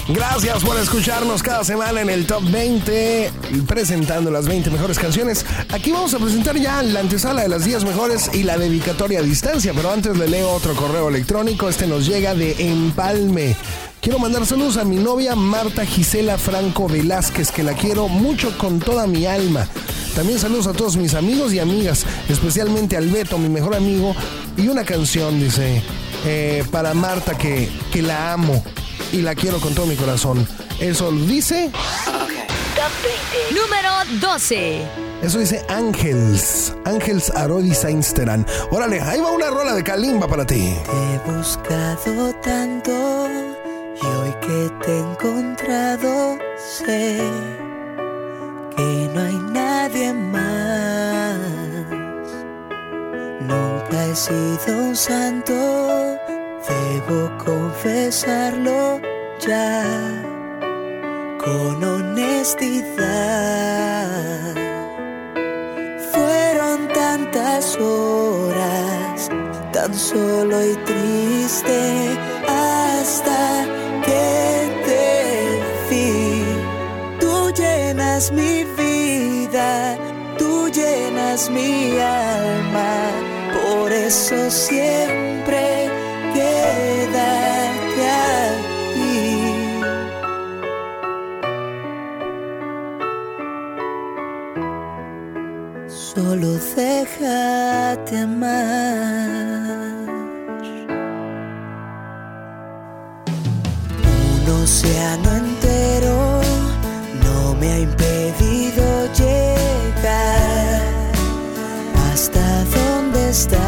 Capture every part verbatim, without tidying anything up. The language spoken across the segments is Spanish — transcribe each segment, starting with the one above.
Gracias por escucharnos cada semana en el Top veinte, presentando las veinte mejores canciones. Aquí vamos a presentar ya la antesala de las diez mejores y la dedicatoria a distancia, pero antes le leo otro correo electrónico. Este nos llega de Empalme. Quiero mandar saludos a mi novia Marta Gisela Franco Velázquez, que la quiero mucho con toda mi alma. También saludos a todos mis amigos y amigas, especialmente al Beto, mi mejor amigo. Y una canción, dice, eh, para Marta, que, que la amo y la quiero con todo mi corazón. Eso dice... Okay. Top veinte. Número doce. Eso dice Ángels. Ángels Arodi Sainsteran. Órale, ahí va una rola de Kalimba para ti. Te he buscado tanto y hoy que te he encontrado sé que no hay nadie más. Nunca he sido un santo, debo confesarlo ya con honestidad. Fueron tantas horas tan solo y triste hasta que te vi. Tú llenas mi vida, tú llenas mi alma, por eso siempre quédate aquí. Solo déjate amar. Un océano entero no me ha impedido llegar hasta donde estás.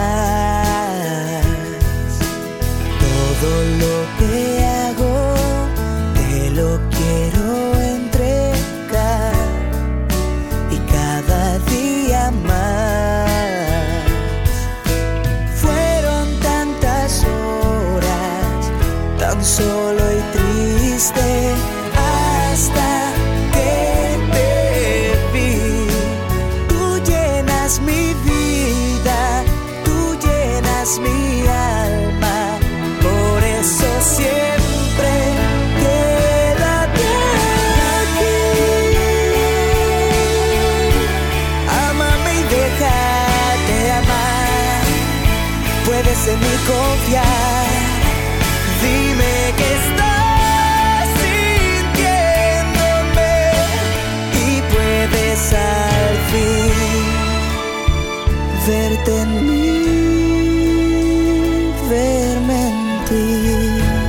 Todo lo que hago te lo quiero entregar y cada día más. Fueron tantas horas tan solo y triste hasta que te vi. Tú llenas mi vida, tú llenas mi alma, por eso siempre quédate aquí. Ámame y déjate amar, puedes en mí confiar. Dime que estás sintiéndome y puedes al fin verte en mí, verme en ti.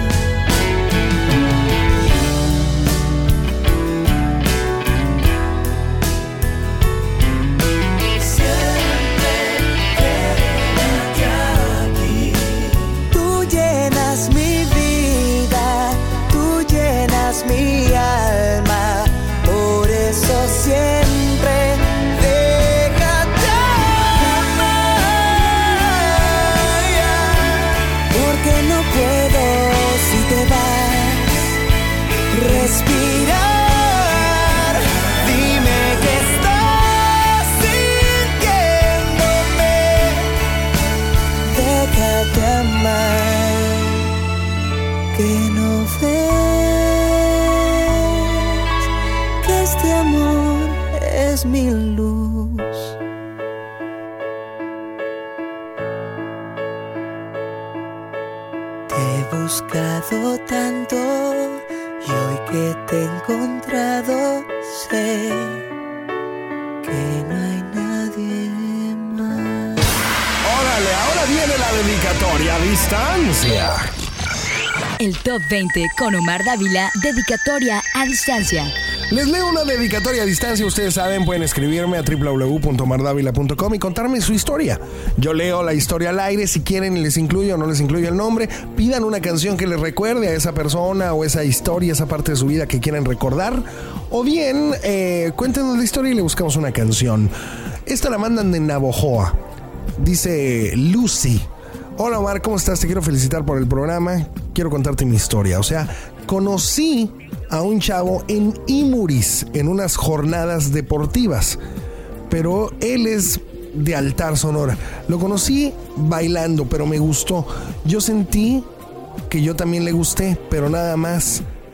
Mi alma, por eso siempre déjate amar, porque no puedo si te vas respirar. Dime que estás sintiéndome, déjate amar, que no ves. Este amor es mi luz. Te he buscado tanto y hoy que te he encontrado sé que no hay nadie más. Órale, ahora viene la dedicatoria a distancia. El Top veinte con Omar Dávila, dedicatoria a distancia. Les leo una dedicatoria a distancia. Ustedes saben, pueden escribirme a doble u doble u doble u punto omar davila punto com y contarme su historia. Yo leo la historia al aire. Si quieren, les incluyo o no les incluyo el nombre. Pidan una canción que les recuerde a esa persona o esa historia, esa parte de su vida que quieran recordar. O bien, eh, cuéntenos la historia y le buscamos una canción. Esta la mandan de Navojoa. Dice Lucy. Hola Omar, ¿cómo estás? Te quiero felicitar por el programa. Quiero contarte mi historia. O sea, conocí a un chavo en Imuris en unas jornadas deportivas, pero él es de Altar, Sonora. Lo conocí bailando, pero me gustó. Yo sentí que yo también le gusté, pero nada más.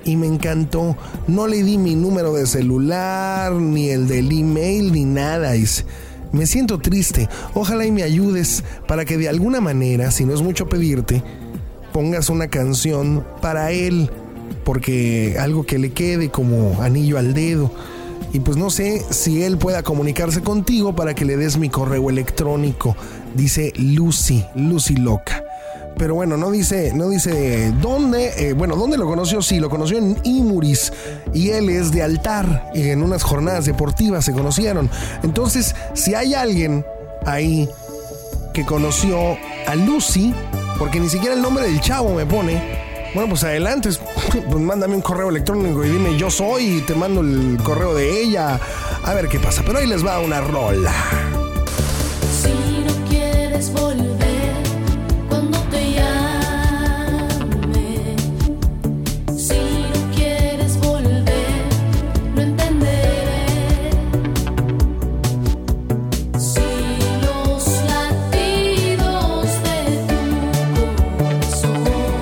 y me encantó. No le di mi número de celular, ni el del email, ni nada. Dice, me siento triste. Ojalá y me ayudes para que de alguna manera, si no es mucho pedirte, pongas una canción para él, porque algo que le quede como anillo al dedo. Y pues no sé si él pueda comunicarse contigo para que le des mi correo electrónico. Dice Lucy, Lucy Loca. Pero bueno, no dice, no dice dónde, eh, bueno, dónde lo conoció. Sí, lo conoció en Imuris y él es de Altar, y en unas jornadas deportivas se conocieron. Entonces, si hay alguien ahí que conoció a Lucy, porque ni siquiera el nombre del chavo me pone, bueno, pues adelante, pues mándame un correo electrónico y dime yo soy, y te mando el correo de ella, a ver qué pasa. Pero ahí les va una rola. Si no quieres volver cuando te llame, si no quieres volver, no entenderé. Si los latidos de tu corazón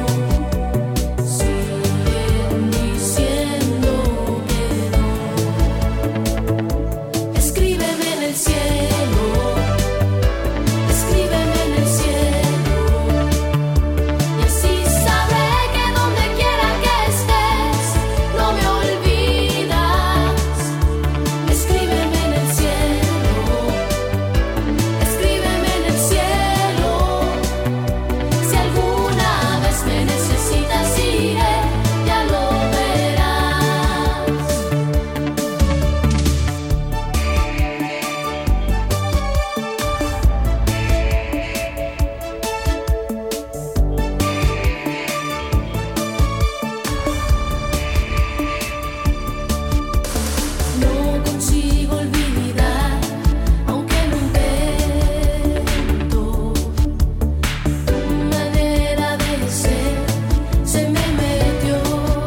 siguen diciendo que no, escríbeme en el cielo, escríbeme en el cielo, y así sabré que donde quiera que estés, no me olvidas. Escríbeme en el cielo, escríbeme en el cielo, si alguna vez me necesitas iré, ya lo verás. No consigo olvidar, aunque lo intento. Tu manera de ser se me metió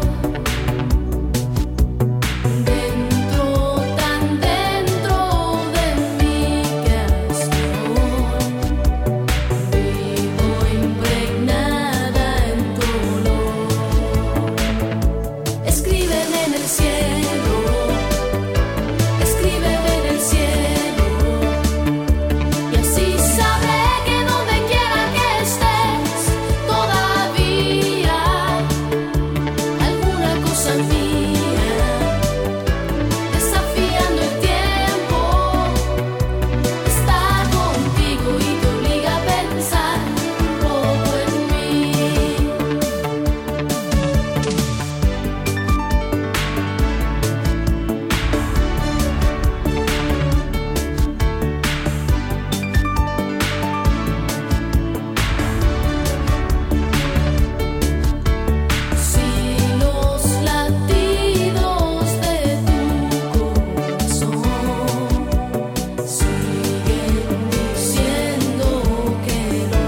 dentro, tan dentro de mí que hasta hoy vivo impregnada en tu olor. Escríbeme en el cielo, escríbeme en el cielo, y así sabré que donde quiera que estés, todavía alguna cosa mía, desafiando el tiempo, está contigo y te obliga a pensar un poco en mí. Si los latidos de tu corazón siguen diciendo que no,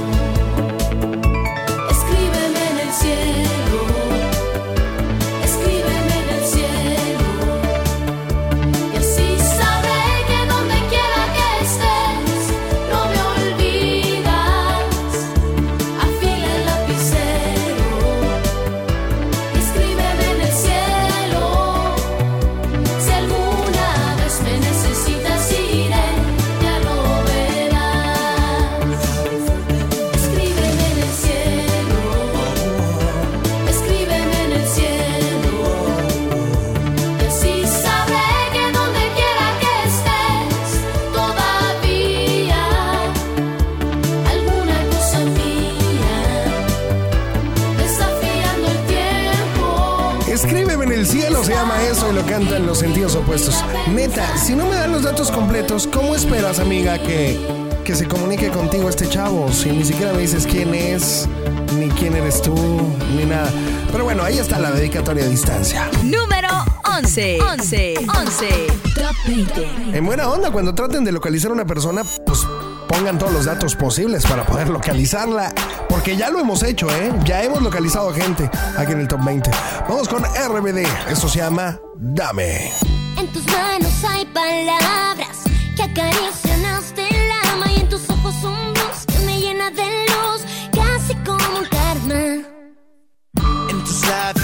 escríbeme en el cielo, escríbeme en el cielo, y así sabré que donde quiera que estés, no me olvidas. Afila el lapicero, escríbeme en el cielo, si alguna vez me necesitas iré, ya lo verás. Escríbeme en el cielo, escríbeme en el cielo, y así sabré que donde quiera que estés, todavía alguna cosa mía, desafiando el tiempo. Escríbeme en el cielo, se llama eso, y lo cantan Los Sentidos Opuestos. Neta, si no me dan los datos completos, ¿cómo esperas, amiga, que, que se comunique contigo este chavo? Si ni siquiera me dices quién es, ni quién eres tú, ni nada. Pero bueno, ahí está la dedicatoria a distancia. Número once. once. once. Top veinte. En buena onda, cuando traten de localizar a una persona, pues pongan todos los datos posibles para poder localizarla, porque ya lo hemos hecho, ¿eh? Ya hemos localizado gente aquí en el Top veinte. Vamos con R B D, esto se llama Dame. En tus manos hay palabras que acarician hasta el alma, y en tus ojos un blues que me llena de luz, casi como un karma. En tus labios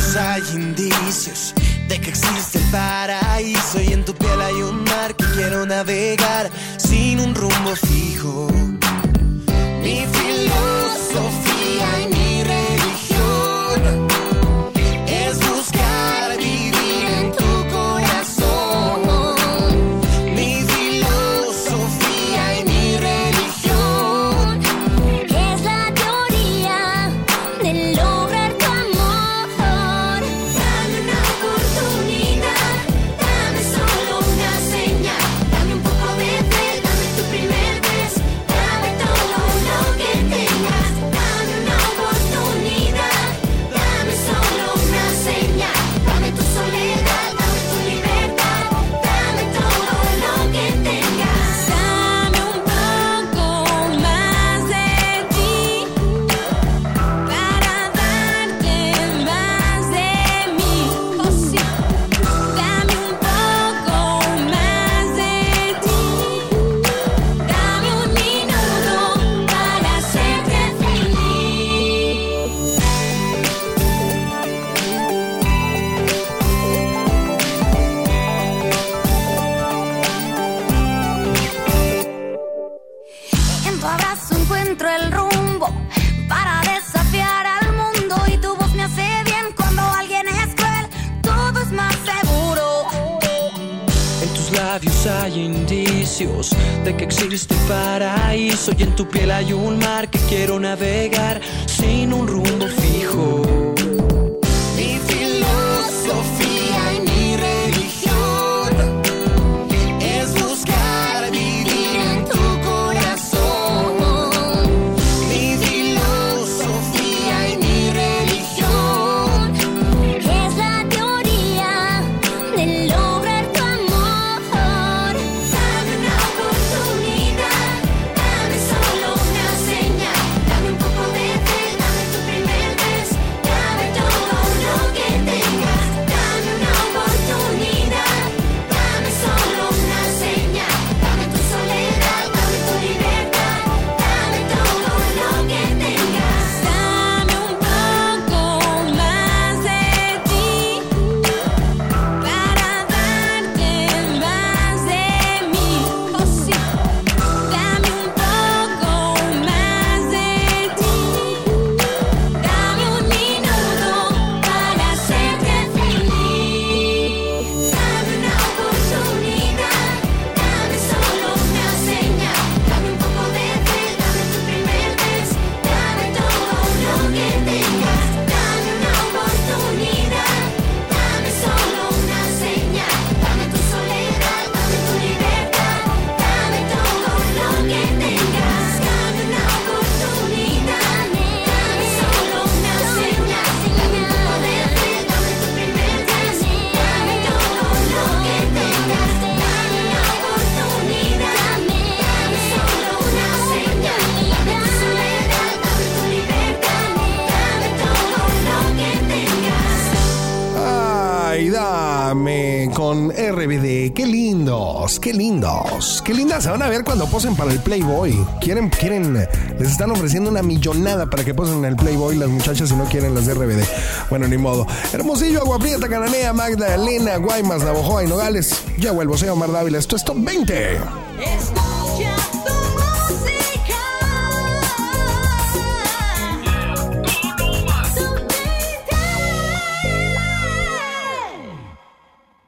labios hay indicios de que existe el paraíso, y en tu piel hay un mar que quiero navegar sin un rumbo fijo. Mi filosofía y mi religión es buscar vivir en tu corazón. Mi filosofía y mi religión Es la teoría de lograr tu amor. Dame una oportunidad, dame solo una señal, dame un poco de fe, dame tu primer vez, dame todo lo que tengas. Dame una oportunidad, dame solo una señal, dame tu soledad, dame tu libertad, dame todo lo que tengas. Dame un poco más de ti para darte más de mí. Oh sí, dame un poco más de ti. Dame un minuto para hacerte feliz. En tu abrazo encuentro el rumbo para desafiar al mundo, y tu voz me hace bien cuando alguien es cruel. Todo es más seguro. En tus labios hay indicios de que existe un paraíso, y en tu piel hay un mar que quiero navegar sin un rumbo fijo. Mi filosofía y mi religión es buscar vivir en tu corazón. Mi filosofía y mi religión Es la teoría de lograr tu amor. Dame una oportunidad, dame solo una señal, dame un poco de fe, dame tu primer vez, dame todo lo que tengas. Dame una oportunidad, dame solo una señal, dame tu soledad, dame tu libertad, dame todo lo que tengas. Dame un poco más de ti para darte más de mí. Oh sí, dame un poco más de ti. Dame un minuto para hacerte feliz. Dame una oportunidad, dame solo una señal, dame un poco de fe, dame tu primer vez, dame todo lo que tengas. Dame una oportunidad, dame solo una señal, dame tu soledad, dame tu libertad, dame todo lo que tengas. Dame una oportunidad, dame solo una señal, dame un poco de fe, dame tu primer vez, dame todo lo que tengas. Dame una oportunidad, dame solo una señal, dame tu soledad, dame tu libertad, dame todo lo que tengas. Ay, dame con R B D. Qué lindos, qué lindos. Qué lindas se van a ver cuando posen para el Playboy. Quieren, quieren, les están ofreciendo una millonada para que posen en el Playboy las muchachas si no quieren las de R B D. Bueno, ni modo. Hermosillo, Agua Prieta, Cananea, Magdalena, Guaymas, Navojoa y Nogales. Ya vuelvo, soy Omar Dávila. Esto es Top veinte. Estoy